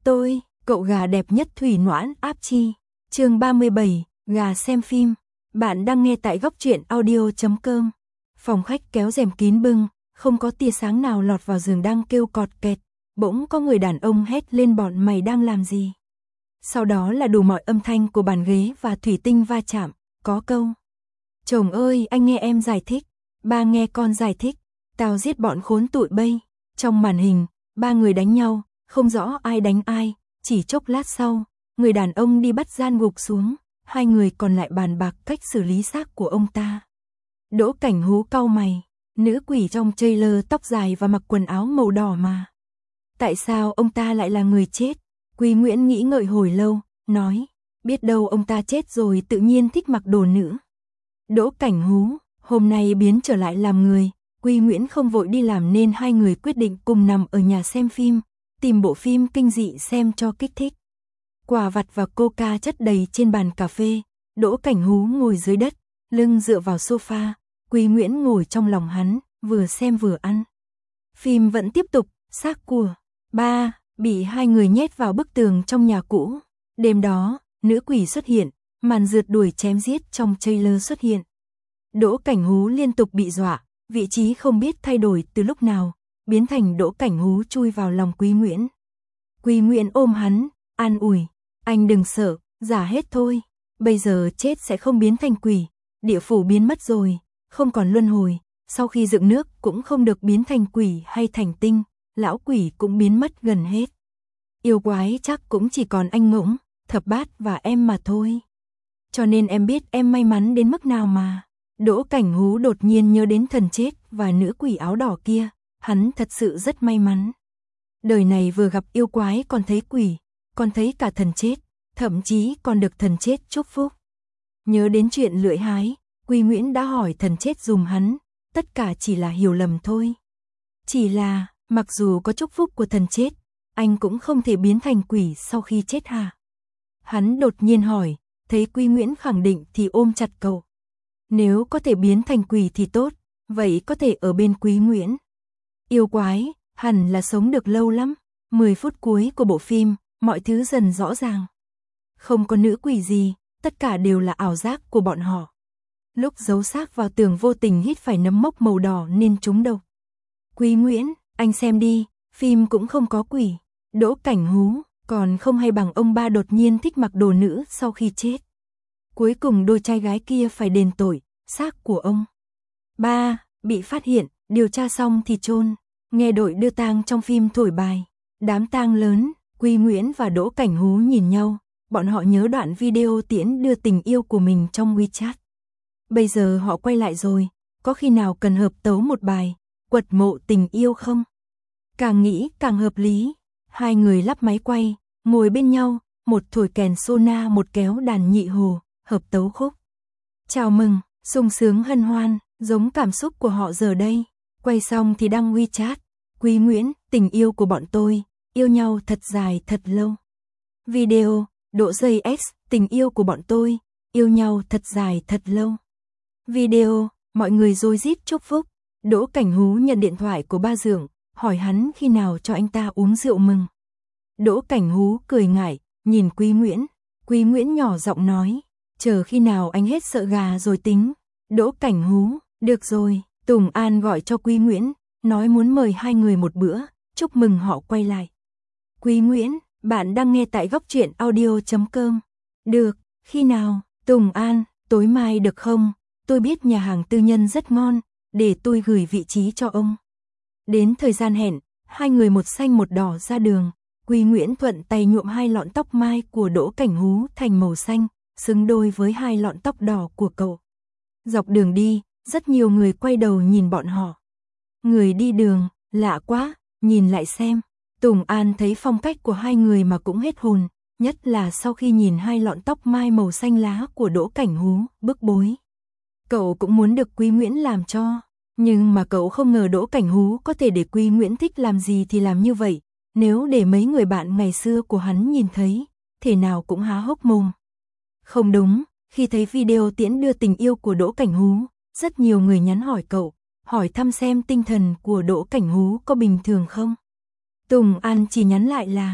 Tôi, cậu gà đẹp nhất Thủy Noãn áp chi. Chương 37, gà xem phim. Bạn đang nghe tại góc truyện audio.com. Phòng khách kéo rèm kín bưng, không có tia sáng nào lọt vào giường đang kêu cọt kẹt. Bỗng có người đàn ông hét lên bọn mày đang làm gì. Sau đó là đủ mọi âm thanh của bàn ghế và thủy tinh va chạm, có câu. Chồng ơi, anh nghe em giải thích. Ba nghe con giải thích. Tao giết bọn khốn tụi bây. Trong màn hình, ba người đánh nhau, không rõ ai đánh ai. Chỉ chốc lát sau, người đàn ông đi bắt gian gục xuống. Hai người còn lại bàn bạc cách xử lý xác của ông ta. Đỗ Cảnh Hú cau mày. Nữ quỷ trong trailer tóc dài và mặc quần áo màu đỏ mà. Tại sao ông ta lại là người chết? Quý Nguyễn nghĩ ngợi hồi lâu, nói. Biết đâu ông ta chết rồi tự nhiên thích mặc đồ nữ. Đỗ Cảnh Hú, hôm nay biến trở lại làm người. Quý Nguyễn không vội đi làm nên hai người quyết định cùng nằm ở nhà xem phim. Tìm bộ phim kinh dị xem cho kích thích. Quả vặt và coca chất đầy trên bàn cà phê. Đỗ Cảnh Hú ngồi dưới đất, lưng dựa vào sofa. Quý Nguyễn ngồi trong lòng hắn, vừa xem vừa ăn. Phim vẫn tiếp tục, xác của ba bị hai người nhét vào bức tường trong nhà cũ. Đêm đó, nữ quỷ xuất hiện, màn rượt đuổi chém giết trong trailer xuất hiện. Đỗ Cảnh Hú liên tục bị dọa, vị trí không biết thay đổi từ lúc nào, biến thành Đỗ Cảnh Hú chui vào lòng Quý Nguyễn. Quý Nguyễn ôm hắn, an ủi, anh đừng sợ, giả hết thôi, bây giờ chết sẽ không biến thành quỷ, địa phủ biến mất rồi, không còn luân hồi, sau khi dựng nước cũng không được biến thành quỷ hay thành tinh, lão quỷ cũng biến mất gần hết. Yêu quái chắc cũng chỉ còn anh Ngỗng, Thập Bát và em mà thôi. Cho nên em biết em may mắn đến mức nào mà. Đỗ Cảnh Hú đột nhiên nhớ đến thần chết và nữ quỷ áo đỏ kia, hắn thật sự rất may mắn. Đời này vừa gặp yêu quái còn thấy quỷ, còn thấy cả thần chết, thậm chí còn được thần chết chúc phúc. Nhớ đến chuyện lưỡi hái, Quý Nguyễn đã hỏi thần chết dùm hắn, tất cả chỉ là hiểu lầm thôi. Chỉ là, mặc dù có chúc phúc của thần chết, anh cũng không thể biến thành quỷ sau khi chết hả? Hắn đột nhiên hỏi, thấy Quý Nguyễn khẳng định thì ôm chặt cậu. Nếu có thể biến thành quỷ thì tốt, vậy có thể ở bên Quý Nguyễn. Yêu quái, hẳn là sống được lâu lắm. 10 phút cuối của bộ phim, mọi thứ dần rõ ràng. Không có nữ quỷ gì, tất cả đều là ảo giác của bọn họ. Lúc giấu xác vào tường vô tình hít phải nấm mốc màu đỏ nên trúng độc. Quý Nguyễn, anh xem đi, phim cũng không có quỷ. Đỗ Cảnh Hú, còn không hay bằng ông ba đột nhiên thích mặc đồ nữ sau khi chết. Cuối cùng đôi trai gái kia phải đền tội, xác của ông ba bị phát hiện, điều tra xong thì chôn. Nghe đội đưa tang trong phim thổi bài, đám tang lớn, Quý Nguyễn và Đỗ Cảnh Hú nhìn nhau, bọn họ nhớ đoạn video Tiễn đưa tình yêu của mình trong WeChat. Bây giờ họ quay lại rồi, có khi nào cần hợp tấu một bài, quật mộ tình yêu không? Càng nghĩ càng hợp lý, hai người lắp máy quay, ngồi bên nhau, một thổi kèn sona một kéo đàn nhị hồ, hợp tấu khúc. Chào mừng, sung sướng hân hoan, giống cảm xúc của họ giờ đây. Quay xong thì đăng WeChat. Quý Nguyễn, tình yêu của bọn tôi, yêu nhau thật dài thật lâu. Video, Độ Dây X, tình yêu của bọn tôi, yêu nhau thật dài thật lâu. Video, mọi người rối rít chúc phúc. Đỗ Cảnh Hú nhận điện thoại của ba Dượng, hỏi hắn khi nào cho anh ta uống rượu mừng. Đỗ Cảnh Hú cười ngại, nhìn Quý Nguyễn. Quý Nguyễn nhỏ giọng nói, chờ khi nào anh hết sợ gà rồi tính. Đỗ Cảnh Hú, được rồi. Tùng An gọi cho Quý Nguyễn, nói muốn mời hai người một bữa, chúc mừng họ quay lại. Quý Nguyễn, bạn đang nghe tại góc truyện audio.com. Được, khi nào? Tùng An, tối mai được không? Tôi biết nhà hàng tư nhân rất ngon, để tôi gửi vị trí cho ông. Đến thời gian hẹn, hai người một xanh một đỏ ra đường. Quý Nguyễn thuận tay nhuộm hai lọn tóc mai của Đỗ Cảnh Hú thành màu xanh, xứng đôi với hai lọn tóc đỏ của cậu. Dọc đường đi, rất nhiều người quay đầu nhìn bọn họ. Người đi đường, lạ quá, nhìn lại xem. Tùng An thấy phong cách của hai người mà cũng hết hồn, nhất là sau khi nhìn hai lọn tóc mai màu xanh lá của Đỗ Cảnh Hú, bức bối. Cậu cũng muốn được Quý Nguyễn làm cho, nhưng mà cậu không ngờ Đỗ Cảnh Hú có thể để Quý Nguyễn thích làm gì thì làm như vậy. Nếu để mấy người bạn ngày xưa của hắn nhìn thấy, thể nào cũng há hốc mồm. Không đúng, khi thấy video Tiễn đưa tình yêu của Đỗ Cảnh Hú, rất nhiều người nhắn hỏi cậu, hỏi thăm xem tinh thần của Đỗ Cảnh Hú có bình thường không. Tùng An chỉ nhắn lại là,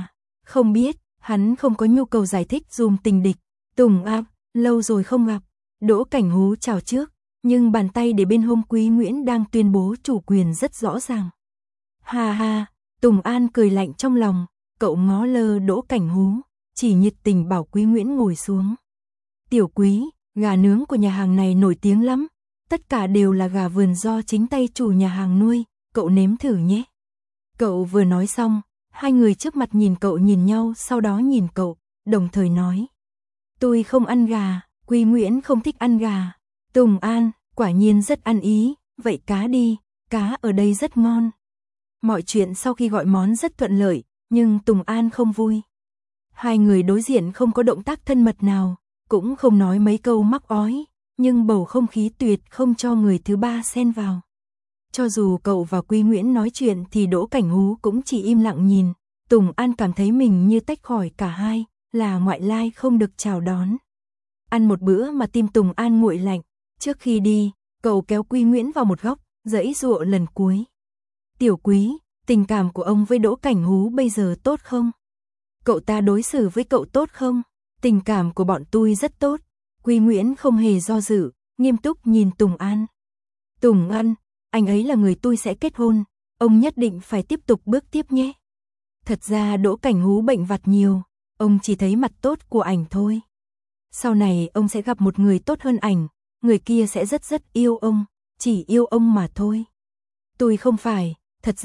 Không biết, hắn không có nhu cầu giải thích dùm tình địch. Tùng An, lâu rồi không gặp. Đỗ Cảnh Hú chào trước, nhưng bàn tay để bên hông Quý Nguyễn đang tuyên bố chủ quyền rất rõ ràng. Ha ha, Tùng An cười lạnh trong lòng, cậu ngó lơ Đỗ Cảnh Hú, chỉ nhiệt tình bảo Quý Nguyễn ngồi xuống. Tiểu Quý, gà nướng của nhà hàng này nổi tiếng lắm, tất cả đều là gà vườn do chính tay chủ nhà hàng nuôi, cậu nếm thử nhé. Cậu vừa nói xong, hai người trước mặt nhìn cậu nhìn nhau, sau đó nhìn cậu, đồng thời nói. Tôi không ăn gà, Quý Nguyễn không thích ăn gà. Tùng An, quả nhiên rất ăn ý, vậy cá đi, cá ở đây rất ngon. Mọi chuyện sau khi gọi món rất thuận lợi, nhưng Tùng An không vui. Hai người đối diện không có động tác thân mật nào, cũng không nói mấy câu mắc ói, nhưng bầu không khí tuyệt không cho người thứ ba xen vào. Cho dù cậu và Quý Nguyễn nói chuyện thì Đỗ Cảnh Hú cũng chỉ im lặng nhìn, Tùng An cảm thấy mình như tách khỏi cả hai, là ngoại lai không được chào đón. Ăn một bữa mà tim Tùng An nguội lạnh, trước khi đi, cậu kéo Quý Nguyễn vào một góc, giãy giụa lần cuối. Tiểu Quý, tình cảm của ông với Đỗ Cảnh Hú bây giờ tốt không? Cậu ta đối xử với cậu tốt không? Tình cảm của bọn tôi rất tốt. Quý Nguyễn không hề do dự, nghiêm túc nhìn Tùng An. Tùng An, anh ấy là người tôi sẽ kết hôn, ông nhất định phải tiếp tục bước tiếp nhé. Thật ra Đỗ Cảnh Hú bệnh vặt nhiều, ông chỉ thấy mặt tốt của ảnh thôi. Sau này ông sẽ gặp một người tốt hơn ảnh, người kia sẽ rất rất yêu ông, chỉ yêu ông mà thôi. Tôi không phải, thật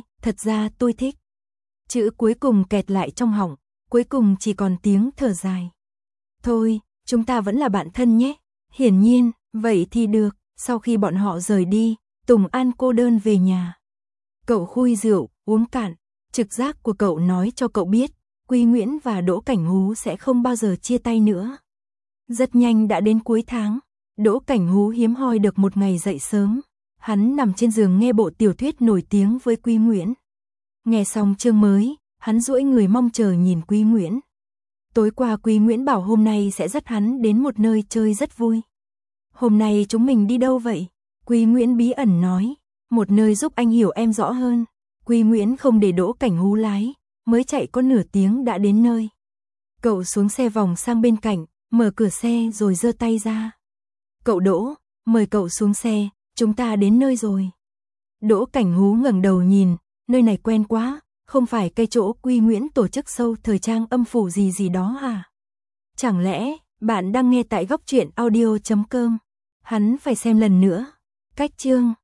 ra tôi thích. Chữ cuối cùng kẹt lại trong họng, cuối cùng chỉ còn tiếng thở dài. Thôi, chúng ta vẫn là bạn thân nhé. Hiển nhiên, vậy thì được. Sau khi bọn họ rời đi, Tùng An cô đơn về nhà. Cậu khui rượu, uống cạn. Trực giác của cậu nói cho cậu biết, Quý Nguyễn và Đỗ Cảnh Hú sẽ không bao giờ chia tay nữa. Rất nhanh đã đến cuối tháng, Đỗ Cảnh Hú hiếm hoi được một ngày dậy sớm. Hắn nằm trên giường nghe bộ tiểu thuyết nổi tiếng với Quý Nguyễn. Nghe xong chương mới, hắn duỗi người mong chờ nhìn Quý Nguyễn. Tối qua Quý Nguyễn bảo hôm nay sẽ dắt hắn đến một nơi chơi rất vui. Hôm nay chúng mình đi đâu vậy? Quý Nguyễn bí ẩn nói, một nơi giúp anh hiểu em rõ hơn. Quý Nguyễn không để Đỗ Cảnh Hú lái, mới chạy có nửa tiếng đã đến nơi. Cậu xuống xe vòng sang bên cạnh, mở cửa xe rồi giơ tay ra. Cậu Đỗ, mời cậu xuống xe, chúng ta đến nơi rồi. Đỗ Cảnh Hú ngẩng đầu nhìn, nơi này quen quá, không phải cái chỗ Quý Nguyễn tổ chức show thời trang âm phủ gì đó à? Chẳng lẽ, bạn đang nghe tại góc truyện audio.com? Hắn phải xem lần nữa. Cách chương